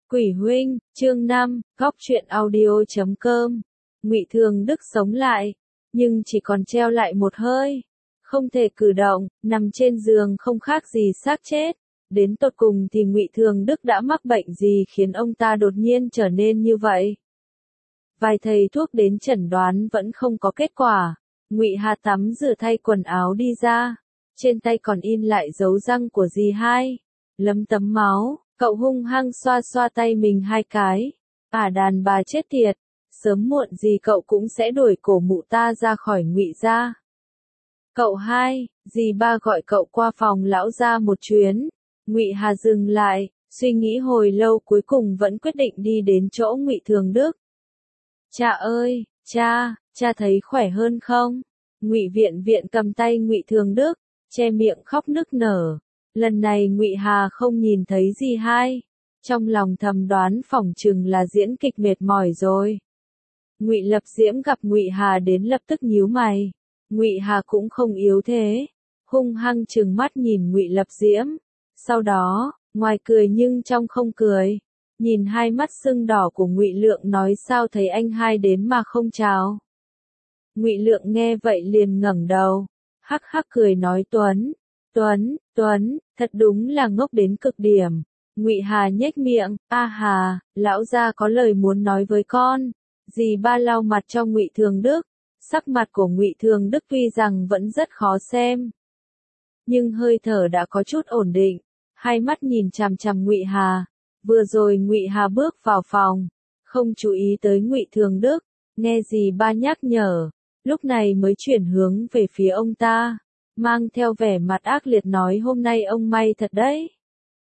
Quỷ huynh, chương 5, góc truyện audio.com. Ngụy Thường Đức sống lại, nhưng chỉ còn treo lại một hơi, không thể cử động, nằm trên giường không khác gì xác chết. Đến tột cùng thì Ngụy Thường Đức đã mắc bệnh gì khiến ông ta đột nhiên trở nên như vậy? Vài thầy thuốc đến chẩn đoán vẫn không có kết quả. Ngụy Hà tắm rửa thay quần áo đi ra, trên tay còn in lại dấu răng của dì hai, lấm tấm máu. Cậu hung hăng xoa xoa tay mình hai cái. Đàn bà chết tiệt, sớm muộn gì cậu cũng sẽ đuổi cổ mụ ta ra khỏi Ngụy gia. Cậu hai, dì ba gọi cậu qua phòng lão gia một chuyến. Ngụy Hà dừng lại, suy nghĩ hồi lâu cuối cùng vẫn quyết định đi đến chỗ Ngụy Thường Đức. Cha ơi, cha thấy khỏe hơn không? Ngụy Viện Viện cầm tay Ngụy Thường Đức, che miệng khóc nức nở. Lần này Ngụy Hà không nhìn thấy gì hai, trong lòng thầm đoán phỏng chừng là diễn kịch mệt mỏi rồi. Ngụy Lập Diễm gặp Ngụy Hà đến lập tức nhíu mày. Ngụy Hà cũng không yếu thế, hung hăng trừng mắt nhìn Ngụy Lập Diễm, sau đó, ngoài cười nhưng trong không cười, nhìn hai mắt sưng đỏ của Ngụy Lượng nói sao thấy anh hai đến mà không chào. Ngụy Lượng nghe vậy liền ngẩng đầu, hắc hắc cười nói Tuấn, thật đúng là ngốc đến cực điểm. Ngụy Hà nhếch miệng, Hà, lão gia có lời muốn nói với con. Dì ba lau mặt cho Ngụy Thường Đức, sắc mặt của Ngụy Thường Đức tuy rằng vẫn rất khó xem, nhưng hơi thở đã có chút ổn định, hai mắt nhìn chằm chằm Ngụy Hà. Vừa rồi Ngụy Hà bước vào phòng, không chú ý tới Ngụy Thường Đức, nghe dì ba nhắc nhở, lúc này mới chuyển hướng về phía ông ta, mang theo vẻ mặt ác liệt nói hôm nay ông may thật đấy.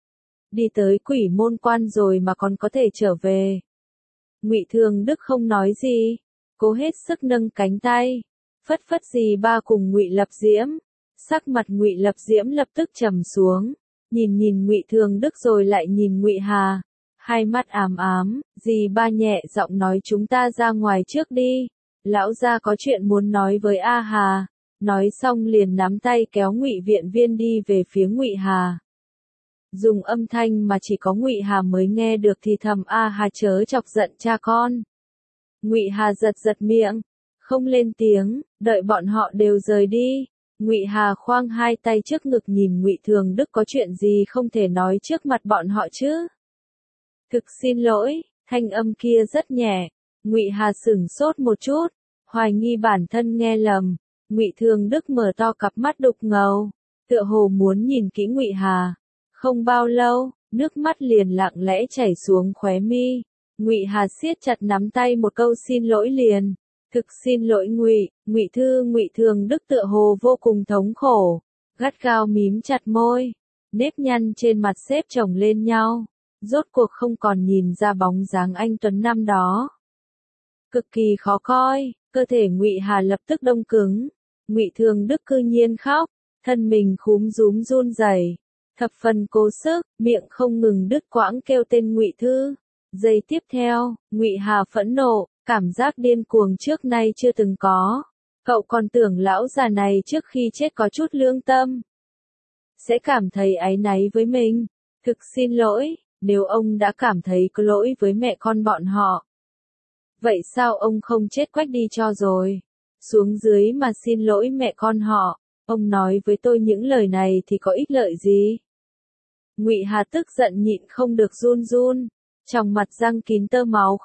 Đi tới Quỷ Môn Quan rồi mà còn có thể trở về. Ngụy Thường Đức không nói gì, cố hết sức nâng cánh tay, phất phất dì ba cùng Ngụy Lập Diễm. Sắc mặt Ngụy Lập Diễm lập tức trầm xuống, nhìn Ngụy Thường Đức rồi lại nhìn Ngụy Hà, hai mắt ám ám. Dì ba nhẹ giọng nói chúng ta ra ngoài trước đi, lão gia có chuyện muốn nói với Hà. Nói xong liền nắm tay kéo Ngụy Viện Viên đi về phía Ngụy Hà. Dùng âm thanh mà chỉ có Ngụy Hà mới nghe được thì thầm Hà chớ chọc giận cha con. Ngụy Hà giật miệng, không lên tiếng, đợi bọn họ đều rời đi. Ngụy Hà khoang hai tay trước ngực nhìn Ngụy Thường Đức có chuyện gì không thể nói trước mặt bọn họ chứ. Thực xin lỗi, thanh âm kia rất nhẹ. Ngụy Hà sửng sốt một chút, hoài nghi bản thân nghe lầm. Ngụy Thường Đức mở to cặp mắt đục ngầu, tựa hồ muốn nhìn kỹ Ngụy Hà. Không bao lâu, nước mắt liền lặng lẽ chảy xuống khóe mi. Ngụy Hà siết chặt nắm tay một câu xin lỗi liền. Thực xin lỗi Ngụy Thường Đức tựa hồ vô cùng thống khổ, gắt gao mím chặt môi, nếp nhăn trên mặt xếp chồng lên nhau, rốt cuộc không còn nhìn ra bóng dáng anh tuấn năm đó. Cực kỳ khó coi, cơ thể Ngụy Hà lập tức đông cứng. Ngụy Thường Đức cư nhiên khóc, thân mình khúm rúm run rẩy, thập phần cố sức, miệng không ngừng đứt quãng kêu tên Ngụy Thư. Giây tiếp theo, Ngụy Hà phẫn nộ, cảm giác điên cuồng trước nay chưa từng có. Cậu còn tưởng lão già này trước khi chết có chút lương tâm, sẽ cảm thấy áy náy với mình. Thực xin lỗi, nếu ông đã cảm thấy có lỗi với mẹ con bọn họ, vậy sao ông không chết quách đi cho rồi, xuống dưới mà xin lỗi mẹ con họ. Ông nói với tôi những lời này thì có ích lợi gì? Ngụy Hà tức giận nhịn không được run, trong mặt răng kín tơ máu.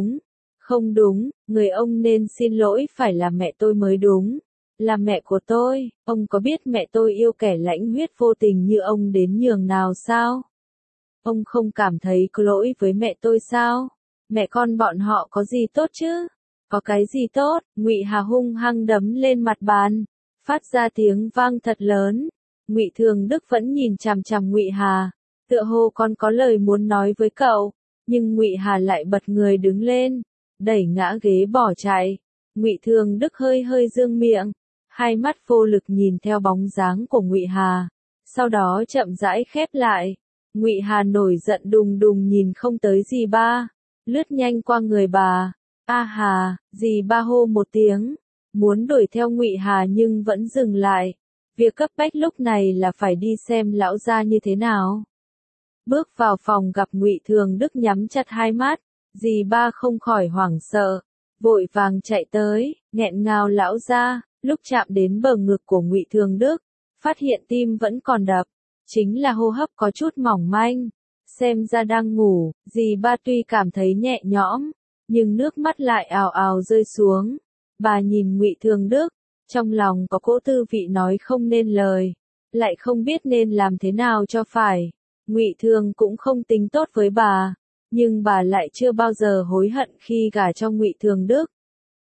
Không đúng, người ông nên xin lỗi phải là mẹ tôi mới đúng, là mẹ của tôi. Ông có biết mẹ tôi yêu kẻ lãnh huyết vô tình như ông đến nhường nào sao? Ông không cảm thấy có lỗi với mẹ tôi sao? Mẹ con bọn họ có gì tốt chứ? Có cái gì tốt? Ngụy Hà hung hăng đấm lên mặt bàn, phát ra tiếng vang thật lớn. Ngụy Thường Đức vẫn nhìn chằm chằm Ngụy Hà, tựa hồ còn có lời muốn nói với cậu, nhưng Ngụy Hà lại bật người đứng lên, đẩy ngã ghế bỏ chạy. Ngụy Thường Đức hơi dương miệng, hai mắt vô lực nhìn theo bóng dáng của Ngụy Hà, sau đó chậm rãi khép lại. Ngụy Hà nổi giận đùng đùng nhìn không tới dì ba, lướt nhanh qua người bà. Hà, dì ba hô một tiếng, muốn đuổi theo Ngụy Hà nhưng vẫn dừng lại. Việc cấp bách lúc này là phải đi xem lão gia như thế nào. Bước vào phòng gặp Ngụy Thường Đức nhắm chặt hai mắt, dì ba không khỏi hoảng sợ, vội vàng chạy tới, nghẹn ngào lão ra, lúc chạm đến bờ ngực của Ngụy Thường Đức, phát hiện tim vẫn còn đập, chính là hô hấp có chút mỏng manh, xem ra đang ngủ, dì ba tuy cảm thấy nhẹ nhõm, nhưng nước mắt lại ào ào rơi xuống. Bà nhìn Ngụy Thường Đức, trong lòng có cỗ tư vị nói không nên lời, lại không biết nên làm thế nào cho phải. Ngụy Thường cũng không tính tốt với bà, nhưng bà lại chưa bao giờ hối hận khi gả cho Ngụy Thường Đức.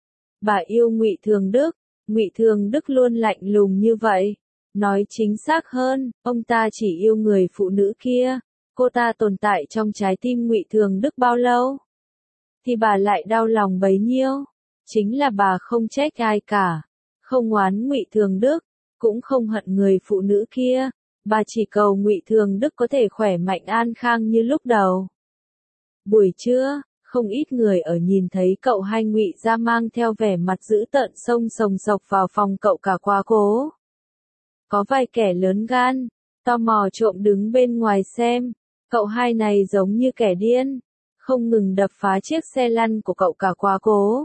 Bà yêu Ngụy Thường Đức, Ngụy Thường Đức luôn lạnh lùng như vậy. Nói chính xác hơn, ông ta chỉ yêu người phụ nữ kia. Cô ta tồn tại trong trái tim Ngụy Thường Đức bao lâu, thì bà lại đau lòng bấy nhiêu. Chính là bà không trách ai cả, không oán Ngụy Thường Đức, cũng không hận người phụ nữ kia. Bà chỉ cầu Ngụy Thường Đức có thể khỏe mạnh an khang như lúc đầu. Buổi trưa, không ít người ở nhìn thấy cậu hai Ngụy ra mang theo vẻ mặt dữ tợn xông sồng sộc vào phòng cậu cả quá cố. Có vài kẻ lớn gan, tò mò trộm đứng bên ngoài xem, cậu hai này giống như kẻ điên, không ngừng đập phá chiếc xe lăn của cậu cả quá cố.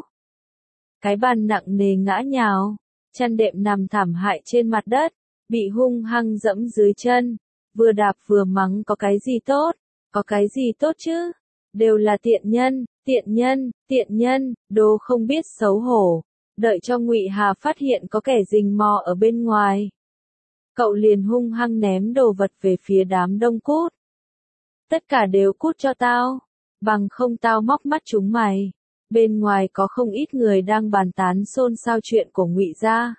Cái bàn nặng nề ngã nhào, chăn đệm nằm thảm hại trên mặt đất, bị hung hăng dẫm dưới chân, vừa đạp vừa mắng có cái gì tốt, có cái gì tốt chứ, đều là tiện nhân, tiện nhân, tiện nhân, đồ không biết xấu hổ. Đợi cho Ngụy Hà phát hiện có kẻ rình mò ở bên ngoài, cậu liền hung hăng ném đồ vật về phía đám đông cút. Tất cả đều cút cho tao, bằng không tao móc mắt chúng mày. Bên ngoài có không ít người đang bàn tán xôn xao chuyện của Ngụy gia.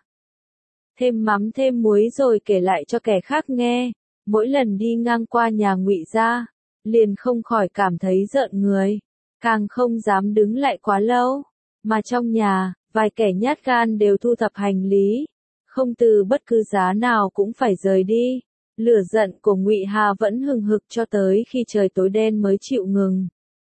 Thêm mắm thêm muối rồi kể lại cho kẻ khác nghe. Mỗi lần đi ngang qua nhà Ngụy gia, liền không khỏi cảm thấy rợn người, càng không dám đứng lại quá lâu. Mà trong nhà, vài kẻ nhát gan đều thu thập hành lý, không từ bất cứ giá nào cũng phải rời đi. Lửa giận của Ngụy Hà vẫn hừng hực cho tới khi trời tối đen mới chịu ngừng.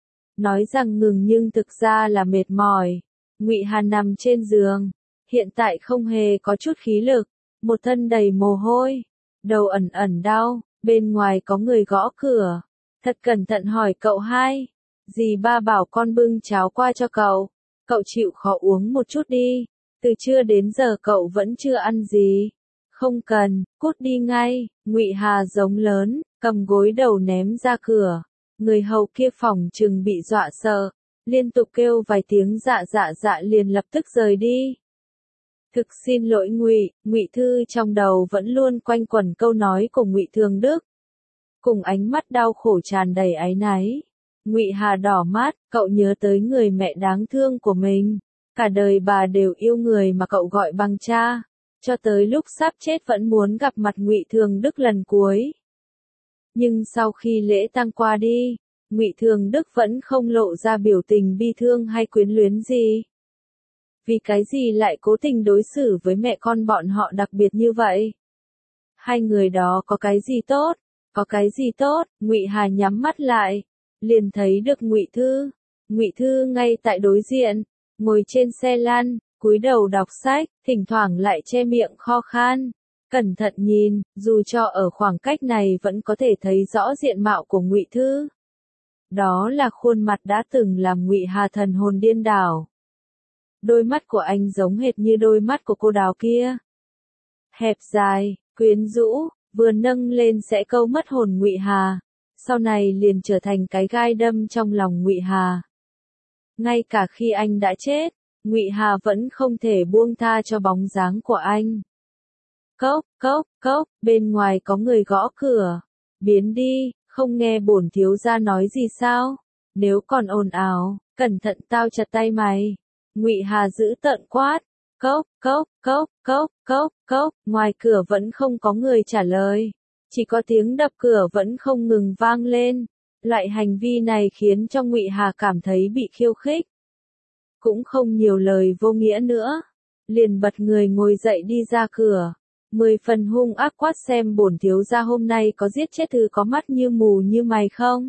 Nói rằng ngừng nhưng thực ra là mệt mỏi. Ngụy Hà nằm trên giường, hiện tại không hề có chút khí lực, một thân đầy mồ hôi, đầu ẩn ẩn đau. Bên ngoài có người gõ cửa, thật cẩn thận hỏi cậu hai, dì ba bảo con bưng cháo qua cho cậu, cậu chịu khó uống một chút đi, từ trưa đến giờ cậu vẫn chưa ăn gì. Không cần, cút đi ngay. Ngụy Hà giống lớn, cầm gối đầu ném ra cửa. Người hầu kia phòng chừng bị dọa sợ, liên tục kêu vài tiếng dạ dạ dạ liền lập tức rời đi. Thực xin lỗi Ngụy Thư, trong đầu vẫn luôn quanh quẩn câu nói của Ngụy Thường Đức. Cùng ánh mắt đau khổ tràn đầy áy náy. Ngụy Hà đỏ mắt, cậu nhớ tới người mẹ đáng thương của mình. Cả đời bà đều yêu người mà cậu gọi bằng cha, cho tới lúc sắp chết vẫn muốn gặp mặt Ngụy Thường Đức lần cuối. Nhưng sau khi lễ tang qua đi, Ngụy Thường Đức vẫn không lộ ra biểu tình bi thương hay quyến luyến gì. Vì cái gì lại cố tình đối xử với mẹ con bọn họ đặc biệt như vậy? Hai người đó có cái gì tốt? Có cái gì tốt? Ngụy Hà nhắm mắt lại, liền thấy được Ngụy Thư. Ngụy Thư ngay tại đối diện, ngồi trên xe lăn, cúi đầu đọc sách, thỉnh thoảng lại che miệng kho khan. Cẩn thận nhìn, dù cho ở khoảng cách này vẫn có thể thấy rõ diện mạo của Ngụy Thư. Đó là khuôn mặt đã từng làm Ngụy Hà thần hồn điên đảo. Đôi mắt của anh giống hệt như đôi mắt của cô Đào kia. Hẹp dài, quyến rũ, vừa nâng lên sẽ câu mất hồn Ngụy Hà, sau này liền trở thành cái gai đâm trong lòng Ngụy Hà. Ngay cả khi anh đã chết, Ngụy Hà vẫn không thể buông tha cho bóng dáng của anh. Cốc, cốc, cốc, bên ngoài có người gõ cửa. Biến đi, không nghe bổn thiếu gia nói gì sao? Nếu còn ồn ào, cẩn thận tao chặt tay mày. Ngụy Hà giữ tợn quát. Cốc, cốc, cốc, cốc, cốc, cốc, ngoài cửa vẫn không có người trả lời. Chỉ có tiếng đập cửa vẫn không ngừng vang lên. Loại hành vi này khiến cho Ngụy Hà cảm thấy bị khiêu khích. Cũng không nhiều lời vô nghĩa nữa. Liền bật người ngồi dậy đi ra cửa. 10 phần hung ác quát xem bổn thiếu gia hôm nay có giết chết thứ có mắt như mù như mày không.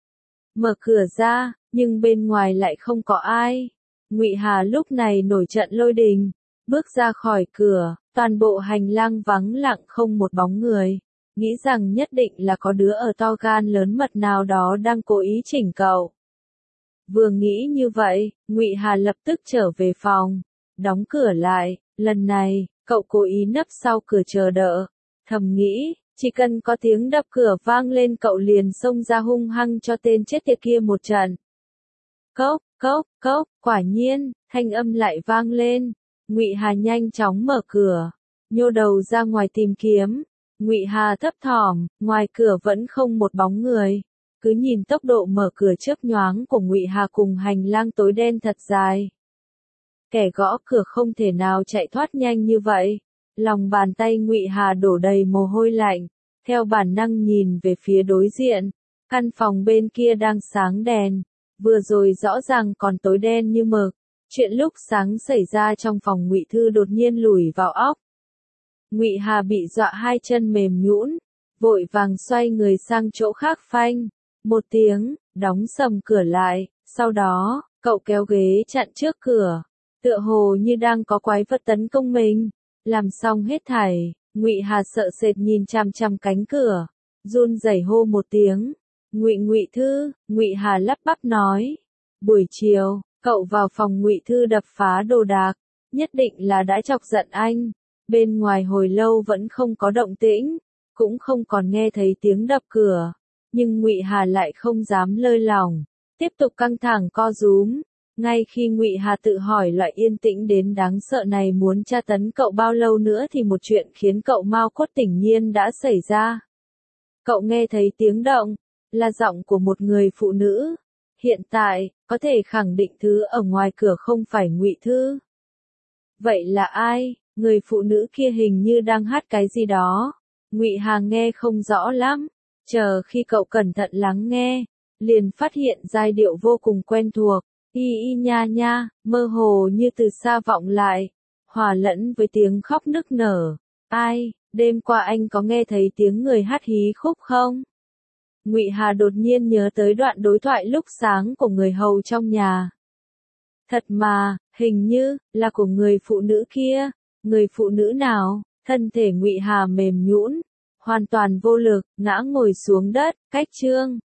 Mở cửa ra, nhưng bên ngoài lại không có ai. Ngụy Hà lúc này nổi trận lôi đình, bước ra khỏi cửa, toàn bộ hành lang vắng lặng không một bóng người. nghĩ rằng nhất định là có đứa ở to gan lớn mật nào đó đang cố ý chỉnh cậu. Vừa nghĩ như vậy, Ngụy Hà lập tức trở về phòng, đóng cửa lại, lần này, cậu cố ý nấp sau cửa chờ đợi, thầm nghĩ, chỉ cần có tiếng đập cửa vang lên cậu liền xông ra hung hăng cho tên chết tiệt kia một trận. Cốc, cốc, cốc, quả nhiên, thanh âm lại vang lên. Ngụy Hà nhanh chóng mở cửa, nhô đầu ra ngoài tìm kiếm. Ngụy Hà thấp thỏm, ngoài cửa vẫn không một bóng người. Cứ nhìn tốc độ mở cửa chớp nhoáng của Ngụy Hà cùng hành lang tối đen thật dài. Kẻ gõ cửa không thể nào chạy thoát nhanh như vậy. Lòng bàn tay Ngụy Hà đổ đầy mồ hôi lạnh, theo bản năng nhìn về phía đối diện. Căn phòng bên kia đang sáng đèn, vừa rồi rõ ràng còn tối đen như mực. Chuyện lúc sáng xảy ra trong phòng Ngụy Thư đột nhiên lủi vào óc. Ngụy Hà bị dọa hai chân mềm nhũn, vội vàng xoay người sang chỗ khác phanh. Một tiếng, đóng sầm cửa lại, sau đó, cậu kéo ghế chặn trước cửa, tựa hồ như đang có quái vật tấn công mình. Làm xong hết thảy, Ngụy Hà sợ sệt nhìn chằm chằm cánh cửa, run rẩy hô một tiếng. Ngụy Thư, Ngụy Hà lắp bắp nói. Buổi chiều, cậu vào phòng Ngụy Thư đập phá đồ đạc, nhất định là đã chọc giận anh. Bên ngoài hồi lâu vẫn không có động tĩnh, cũng không còn nghe thấy tiếng đập cửa, nhưng Ngụy Hà lại không dám lơi lỏng, tiếp tục căng thẳng co rúm. Ngay khi Ngụy Hà tự hỏi loại yên tĩnh đến đáng sợ này muốn tra tấn cậu bao lâu nữa thì một chuyện khiến cậu mau cốt tỉnh nhiên đã xảy ra. Cậu nghe thấy tiếng động, là giọng của một người phụ nữ. Hiện tại, có thể khẳng định thứ ở ngoài cửa không phải Ngụy Thư. Vậy là ai? Người phụ nữ kia hình như đang hát cái gì đó. Ngụy Hà nghe không rõ lắm. Chờ khi cậu cẩn thận lắng nghe, liền phát hiện giai điệu vô cùng quen thuộc. Y nha nha, mơ hồ như từ xa vọng lại, hòa lẫn với tiếng khóc nức nở. Ai, đêm qua anh có nghe thấy tiếng người hát hí khúc không? Ngụy Hà đột nhiên nhớ tới đoạn đối thoại lúc sáng của người hầu trong nhà. Thật mà, hình như là của người phụ nữ kia. Người phụ nữ nào? Thân thể Ngụy Hà mềm nhũn, hoàn toàn vô lực, ngã ngồi xuống đất. Cách chương